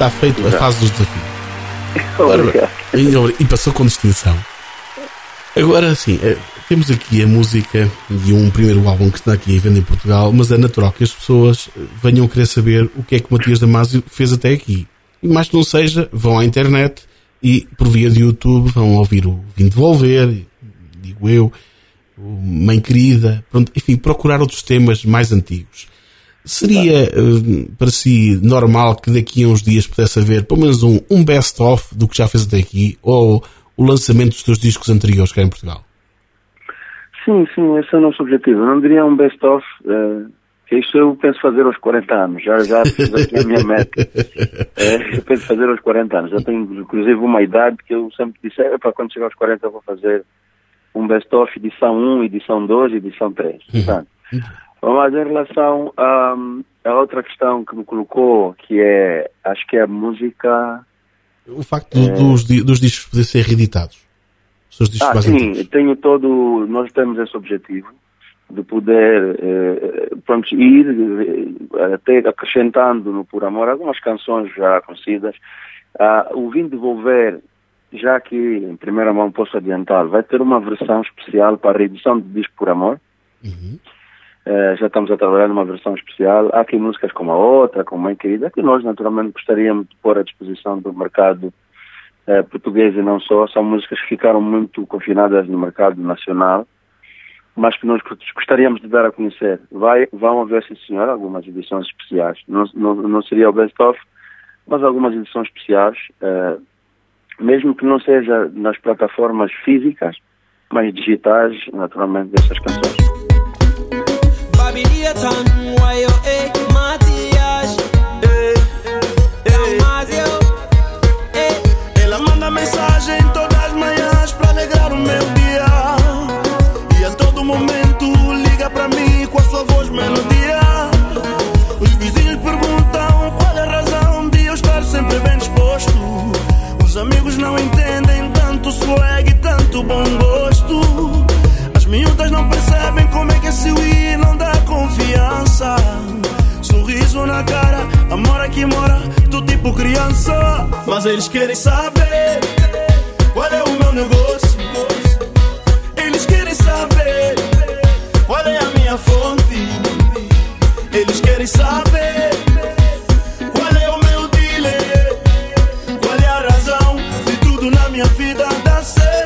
está feito a fase dos desafios. Obrigado. E, e passou com distinção. Agora sim, temos aqui a música de um primeiro álbum que está aqui à venda em Portugal, mas é natural que as pessoas venham querer saber o que é que o Matias Damasio fez até aqui. E mais que não seja, vão à internet e por via de YouTube vão ouvir o Vim Devolver, digo eu, o Mãe Querida, pronto, enfim, procurar outros temas mais antigos. Seria para si normal que daqui a uns dias pudesse haver pelo menos um, um best-of do que já fez até aqui, ou o lançamento dos seus discos anteriores cá em Portugal? Sim, sim, esse é o nosso objetivo. Eu não diria um best-of, uh, que isso eu penso fazer aos quarenta anos. Já, já fiz aqui a minha meta. É, eu penso fazer aos quarenta anos. Já tenho, inclusive, uma idade que eu sempre disse, é, para quando chegar aos quarenta eu vou fazer um best-of, edição um, edição dois, edição três. Portanto, mas em relação a, a outra questão que me colocou, que é, acho que é a música... O facto é... dos, dos discos poderem ser reeditados. Os seus discos ah, mais sim, antigos. tenho todo... Nós temos esse objetivo de poder eh, pronto, ir eh, até acrescentando no Por Amor algumas canções já conhecidas. Ah, o Vim Devolver, já que em primeira mão posso adiantar, vai ter uma versão especial para a reedição do disco Por Amor. Uhum. Uh, já estamos a trabalhar numa versão especial. Há aqui músicas como a outra, como Mãe Querida, que nós naturalmente gostaríamos de pôr à disposição do mercado uh, português e não só. São músicas que ficaram muito confinadas no mercado nacional, mas que nós gostaríamos de dar a conhecer. Vai, vão haver, sim senhor, algumas edições especiais. Não, não, não seria o best-of, mas algumas edições especiais, uh, mesmo que não seja nas plataformas físicas, mas digitais, naturalmente, dessas canções. Ela manda mensagem todas as manhãs para alegrar o meu dia, e a todo momento liga para mim com a sua voz melodia. Os vizinhos perguntam qual é a razão de eu estar sempre bem disposto. Os amigos não entendem tanto swag e tanto bom gosto. As miúdas não percebem como é que esse Wii não dá confiança. Sorriso na cara, amor aqui mora, tu tipo criança. Mas eles querem saber qual é o meu negócio. Eles querem saber qual é a minha fonte. Eles querem saber qual é o meu dealer. Qual é a razão de tudo na minha vida dar certo.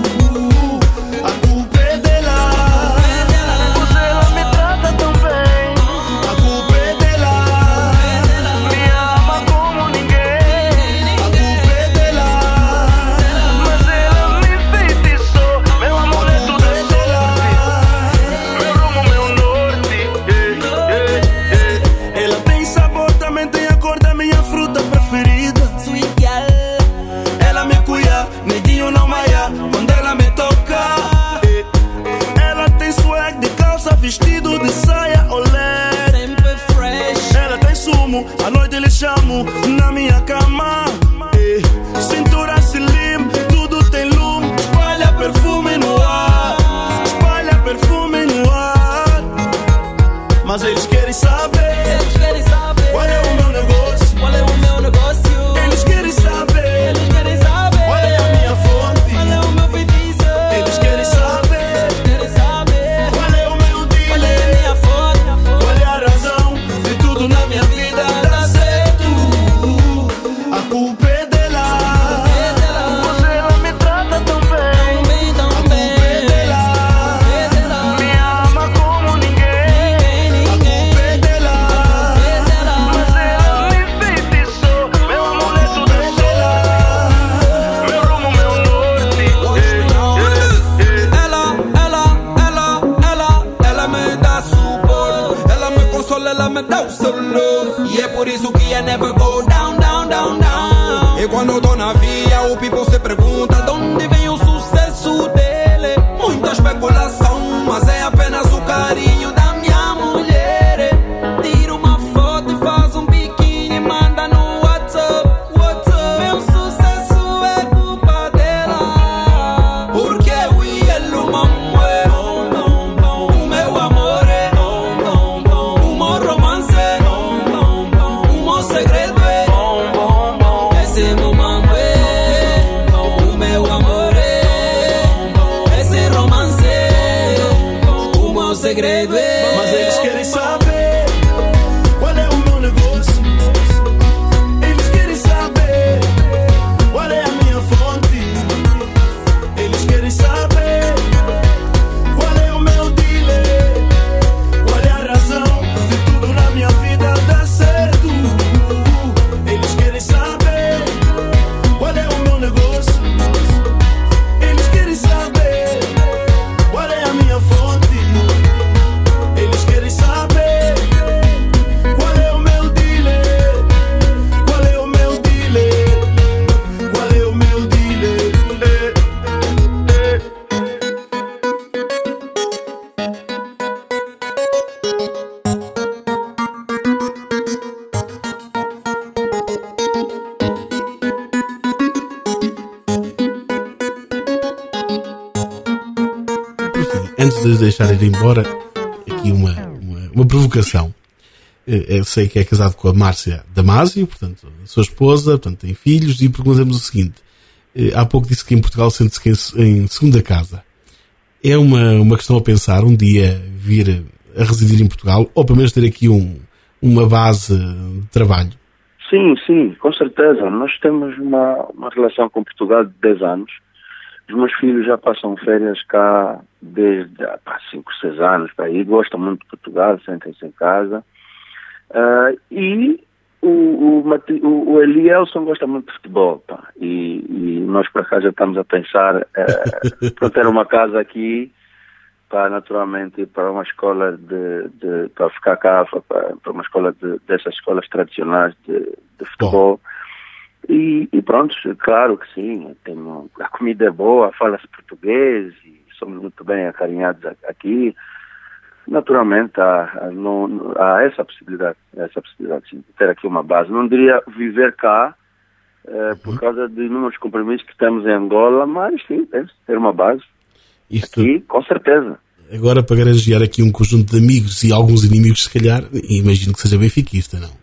Vestido de saia olé, sempre fresh. Ela tem sumo, à noite lhe chamo na minha cama. eh. Cintura slim, tudo tem lume. Espalha perfume no ar, espalha perfume no ar. Mas eles querem saber, eles querem saber qual é o meu negócio. Qual é o meu negócio? Eles querem saber, eles querem saber qual é a minha fonte. Qual é o meu feitiço? Eles querem saber. Na minha vida dá certo. A culpa é dela. Mas ela me trata tão bem, tão bem. A culpa é dela. Me ama como ninguém. A culpa é dela. Mas ela me feitiçou. Meu amuleto da dela. Meu rumo, meu norte. Ela, ela, ela, ela, ela me dá suporte. Ela me consola, ela me dá o seu. E é por isso que I never go down, down, down, down. E quando eu tô na via, o people se pergunta de onde vem o sucesso dele. Muita especulação, mas é apenas o carinho da minha mulher. Tira uma foto e faz um biquíni, manda no WhatsApp, WhatsApp. Meu sucesso é culpa dela, porque eu e ele uma mulher. O meu amor é o meu romance. Segredo é bom, bom. segredo é. Mas eles querem saber qual é o meu negócio. Eles querem saber qual é a minha fonte. Eles querem saber qual é o meu dealer. Qual é a razão de tudo na minha vida dar certo. Eles querem saber qual é o meu negócio. Eles querem saber qual é a minha fonte. Eles querem saber qual é o meu dealer. Qual é o meu dealer. Qual é o meu dealer. Antes de deixar ir embora, aqui uma, uma, uma provocação. Eu sei que é casado com a Márcia Damasio, portanto, a sua esposa, portanto, tem filhos, e perguntamos o seguinte: há pouco disse que em Portugal sente-se em segunda casa. É uma, uma questão a pensar, um dia vir a residir em Portugal, ou pelo menos ter aqui um, uma base de trabalho? Sim, sim, com certeza. Nós temos uma, uma relação com Portugal de dez anos. Os meus filhos já passam férias cá desde há cinco, seis anos para aí. Gostam muito de Portugal, sentem-se em casa. Uh, e o, o, o, o Elielson gosta muito de futebol. Pá. E, e nós para cá já estamos a pensar uh, para ter uma casa aqui, para naturalmente para uma escola de, de para ficar cá, para, para uma escola de, dessas escolas tradicionais de, de futebol. Bom. E, e pronto, claro que sim, tenho, a comida é boa, fala-se português e somos muito bem acarinhados aqui. Naturalmente há, há, não, há essa possibilidade, essa possibilidade sim, de ter aqui uma base. Não diria viver cá eh, por causa de inúmeros compromissos que temos em Angola, mas sim, ter uma base. Isto, aqui, com certeza. Agora, para granjear aqui um conjunto de amigos e alguns inimigos, se calhar, imagino que seja benfiquista, não?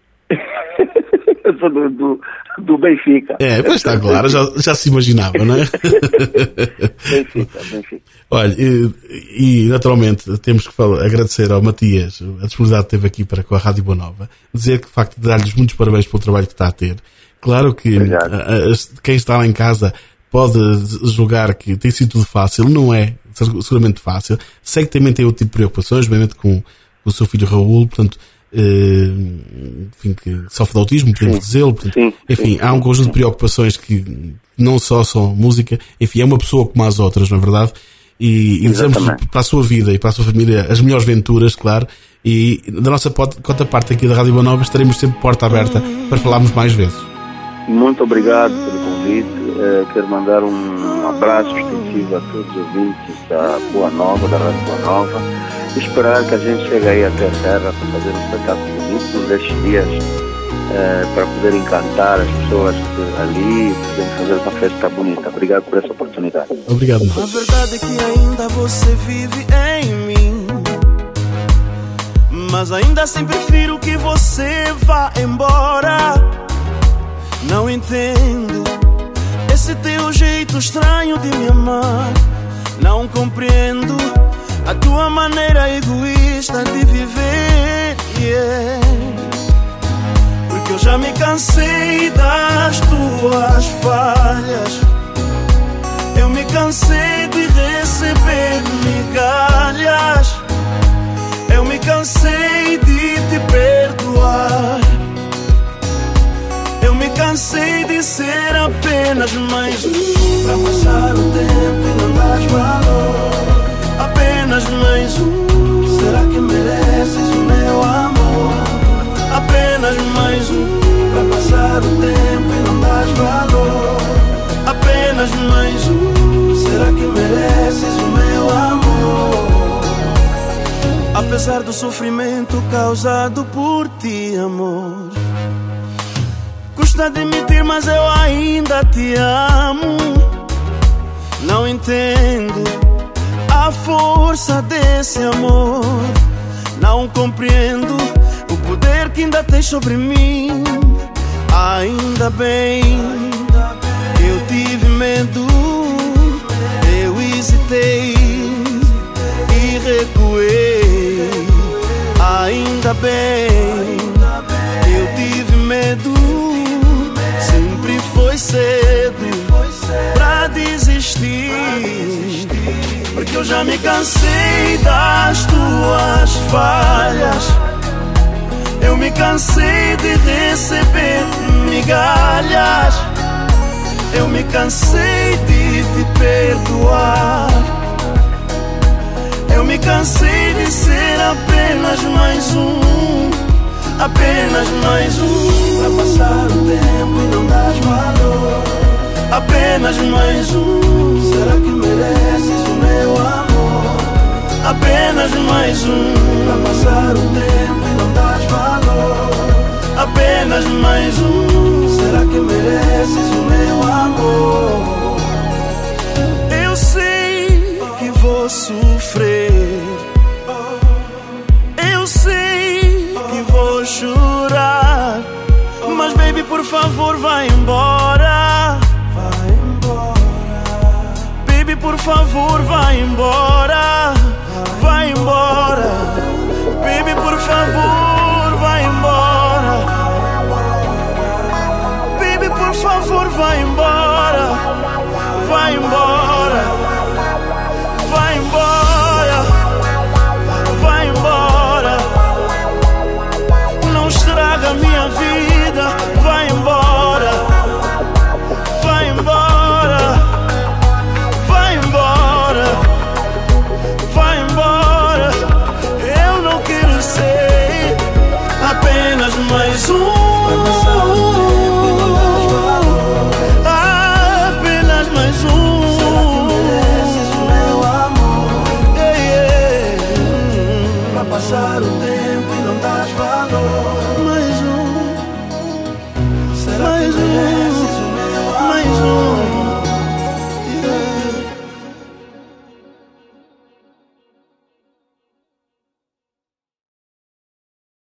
Eu sou do, do, do Benfica. É, pois está claro, já, já se imaginava, não é? Benfica, Benfica. Olha, e, e naturalmente temos que falar, agradecer ao Matias a disponibilidade que teve aqui para com a Rádio Boa Nova, dizer que de facto dar-lhes muitos parabéns pelo trabalho que está a ter. Claro que a, a, quem está lá em casa pode julgar que tem sido tudo fácil, não é seguramente fácil. Sei que também tem outro tipo de preocupações, obviamente com, com o seu filho Raul, portanto, Uh, enfim, que sofre de autismo, podemos dizê-lo, enfim, há um conjunto de preocupações que não só são música, enfim, é uma pessoa como as outras, não é verdade? E, e desejamos para a sua vida e para a sua família as melhores venturas, claro, e da nossa conta parte aqui da Rádio Boa Nova estaremos sempre porta aberta para falarmos mais vezes. Muito obrigado pelo convite. Uh, quero mandar um abraço extensivo a todos os ouvintes da Boa Nova, da Rádio Boa Nova. Esperar que a gente chegue aí até a terra para fazer um espetáculo bonito nestes dias, eh, para poder encantar as pessoas ali e poder fazer uma festa bonita. Obrigado por essa oportunidade. Obrigado. A verdade é que ainda você vive em mim, mas ainda assim prefiro que você vá embora. Não entendo esse teu jeito estranho de me amar. Não compreendo a tua maneira egoísta de viver, yeah. Porque eu já me cansei das tuas falhas. Eu me cansei de receber migalhas. Eu me cansei de te perdoar. Eu me cansei de ser apenas mais um pra passar o tempo e não dar valor. Apenas mais um. Será que mereces o meu amor? Apenas mais um. Pra passar o tempo e não dar valor. Apenas mais um. Será que mereces o meu amor? Apesar do sofrimento causado por ti, amor, custa admitir, mas eu ainda te amo. Não entendo a força desse amor. Não compreendo o poder que ainda tens sobre mim. Ainda bem, eu tive medo, eu hesitei e recuei. Ainda bem, eu tive medo. Sempre foi cedo pra desistir, porque eu já me cansei das tuas falhas. Eu me cansei de receber migalhas. Eu me cansei de te perdoar. Eu me cansei de ser apenas mais um, apenas mais um, pra passar o tempo e não dar valor. Apenas mais um, será que mereces o meu amor? Apenas mais um, pra passar o tempo e não dar valor. Apenas mais um, será que mereces o meu amor? Eu sei que vou sofrer, eu sei que vou chorar, mas baby, por favor, vai embora. Vai embora. Baby, por favor, vai embora. Vai embora. Baby, por favor, vai embora. Baby, por favor, vai embora. Vai embora. Vai embora. Vai embora. Não estraga minha vida. Vai embora. Vai embora. Vai embora. Vai embora. Eu não quero ser apenas mais um. Apenas mais um. Será que mereces o meu amor? Yeah, yeah. Pra passar o